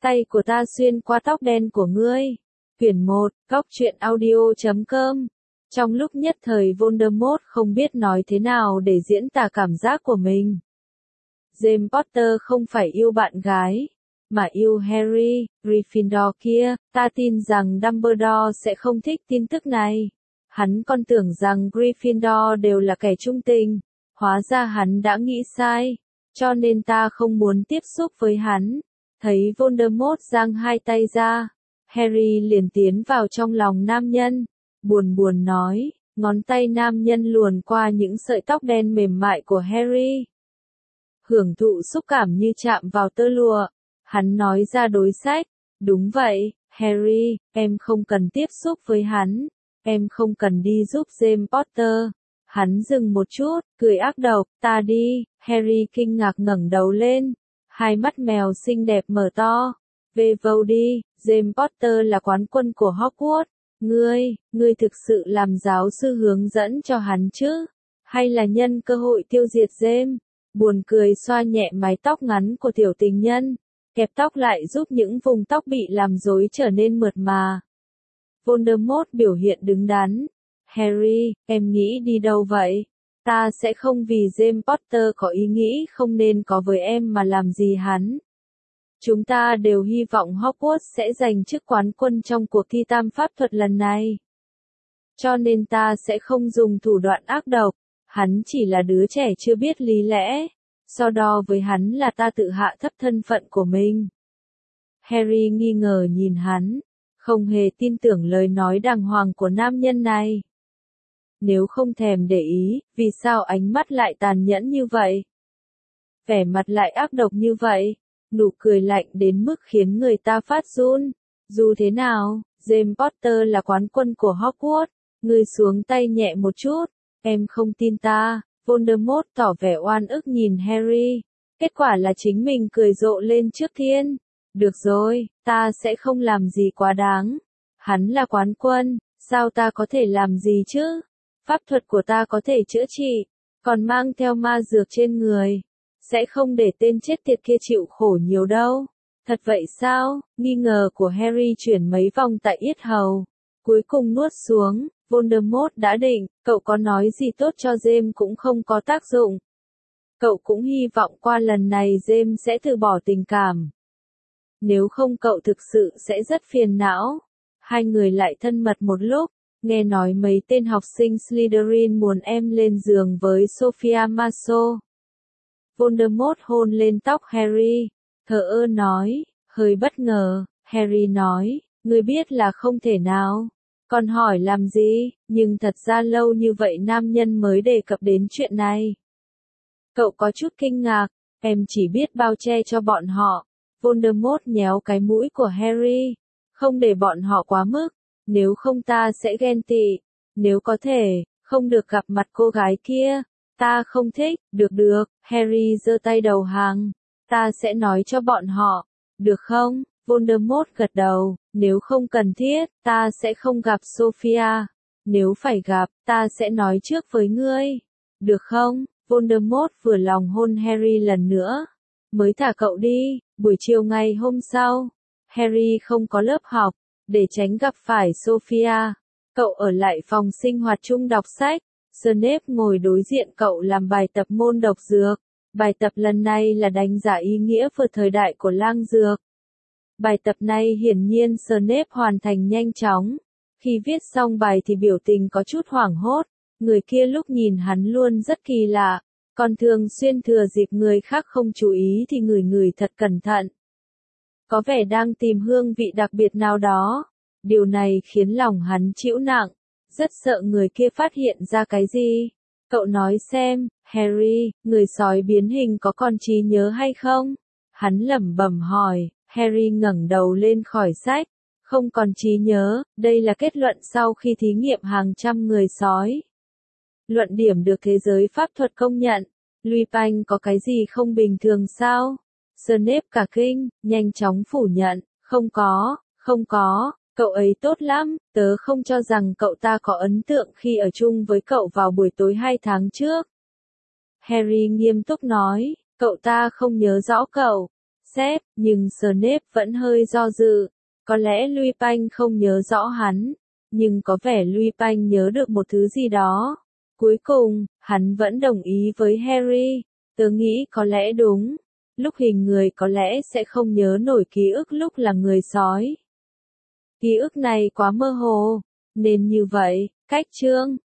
tay của ta xuyên qua tóc đen của ngươi. Quyển 1, Góc truyện audio.com. Trong lúc nhất thời Voldemort không biết nói thế nào để diễn tả cảm giác của mình. James Potter không phải yêu bạn gái, mà yêu Harry, Gryffindor kia. Ta tin rằng Dumbledore sẽ không thích tin tức này. Hắn còn tưởng rằng Gryffindor đều là kẻ trung tình. Hóa ra hắn đã nghĩ sai. Cho nên ta không muốn tiếp xúc với hắn. Thấy Voldemort giang hai tay ra, Harry liền tiến vào trong lòng nam nhân. Buồn buồn nói, ngón tay nam nhân luồn qua những sợi tóc đen mềm mại của Harry. Hưởng thụ xúc cảm như chạm vào tơ lụa. Hắn nói ra đối sách. Đúng vậy, Harry, em không cần tiếp xúc với hắn. Em không cần đi giúp James Potter. Hắn dừng một chút, cười ác độc, ta đi. Harry kinh ngạc ngẩng đầu lên. Hai mắt mèo xinh đẹp mở to. Về vâu đi, James Potter là quán quân của Hogwarts. Ngươi thực sự làm giáo sư hướng dẫn cho hắn chứ? Hay là nhân cơ hội tiêu diệt James? Buồn cười xoa nhẹ mái tóc ngắn của tiểu tình nhân. Kẹp tóc lại giúp những vùng tóc bị làm rối trở nên mượt mà. Voldemort biểu hiện đứng đắn. Harry, em nghĩ đi đâu vậy? Ta sẽ không vì James Potter có ý nghĩ không nên có với em mà làm gì hắn. Chúng ta đều hy vọng Hogwarts sẽ giành chức quán quân trong cuộc thi tam pháp thuật lần này. Cho nên ta sẽ không dùng thủ đoạn ác độc. Hắn chỉ là đứa trẻ chưa biết lý lẽ. So đo với hắn là ta tự hạ thấp thân phận của mình. Harry nghi ngờ nhìn hắn, không hề tin tưởng lời nói đàng hoàng của nam nhân này. Nếu không thèm để ý, vì sao ánh mắt lại tàn nhẫn như vậy? Vẻ mặt lại ác độc như vậy, nụ cười lạnh đến mức khiến người ta phát run. Dù thế nào, James Potter là quán quân của Hogwarts. Ngươi xuống tay nhẹ một chút, em không tin ta. Voldemort tỏ vẻ oan ức nhìn Harry. Kết quả là chính mình cười rộ lên trước thiên. Được rồi, ta sẽ không làm gì quá đáng. Hắn là quán quân, sao ta có thể làm gì chứ? Pháp thuật của ta có thể chữa trị, còn mang theo ma dược trên người. Sẽ không để tên chết tiệt kia chịu khổ nhiều đâu. Thật vậy sao? Nghi ngờ của Harry chuyển mấy vòng tại yết hầu. Cuối cùng nuốt xuống. Voldemort đã định, cậu có nói gì tốt cho James cũng không có tác dụng. Cậu cũng hy vọng qua lần này James sẽ từ bỏ tình cảm. Nếu không cậu thực sự sẽ rất phiền não. Hai người lại thân mật một lúc, nghe nói mấy tên học sinh Slytherin muốn em lên giường với Sophia Marceau. Voldemort hôn lên tóc Harry, thờ ơ nói, hơi bất ngờ. Harry nói, ngươi biết là không thể nào. Còn hỏi làm gì, nhưng thật ra lâu như vậy nam nhân mới đề cập đến chuyện này. Cậu có chút kinh ngạc, em chỉ biết bao che cho bọn họ. Voldemort nhéo cái mũi của Harry, không để bọn họ quá mức, nếu không ta sẽ ghen tị. Nếu có thể, không được gặp mặt cô gái kia, ta không thích. Được, Harry giơ tay đầu hàng, ta sẽ nói cho bọn họ, được không? Voldemort gật đầu, nếu không cần thiết, ta sẽ không gặp Sophia. Nếu phải gặp, ta sẽ nói trước với ngươi. Được không? Voldemort vừa lòng hôn Harry lần nữa. Mới thả cậu đi. Buổi chiều ngày hôm sau, Harry không có lớp học, để tránh gặp phải Sophia. Cậu ở lại phòng sinh hoạt chung đọc sách. Snape ngồi đối diện cậu làm bài tập môn độc dược. Bài tập lần này là đánh giá ý nghĩa vừa thời đại của lang dược. Bài tập này hiển nhiên Snape hoàn thành nhanh chóng. Khi viết xong bài thì biểu tình có chút hoảng hốt. Người kia lúc nhìn hắn luôn rất kỳ lạ. Còn thường xuyên thừa dịp người khác không chú ý thì ngửi thật cẩn thận. Có vẻ đang tìm hương vị đặc biệt nào đó. Điều này khiến lòng hắn chịu nặng. Rất sợ người kia phát hiện ra cái gì. Cậu nói xem, Harry, người sói biến hình có còn trí nhớ hay không? Hắn lẩm bẩm hỏi. Harry ngẩng đầu lên khỏi sách. Không còn trí nhớ, đây là kết luận sau khi thí nghiệm hàng trăm người sói. Luận điểm được thế giới pháp thuật công nhận. Lupin có cái gì không bình thường sao? Snape cả kinh, nhanh chóng phủ nhận. Không có, cậu ấy tốt lắm, tớ không cho rằng cậu ta có ấn tượng khi ở chung với cậu vào buổi tối 2 tháng trước. Harry nghiêm túc nói, cậu ta không nhớ rõ cậu. xếp, nhưng Snape vẫn hơi do dự. Có lẽ Lupin không nhớ rõ hắn, nhưng có vẻ Lupin nhớ được một thứ gì đó. Cuối cùng, hắn vẫn đồng ý với Harry. Tớ nghĩ có lẽ đúng. Lúc hình người có lẽ sẽ không nhớ nổi ký ức lúc là người sói. Ký ức này quá mơ hồ. Nên như vậy, cách chương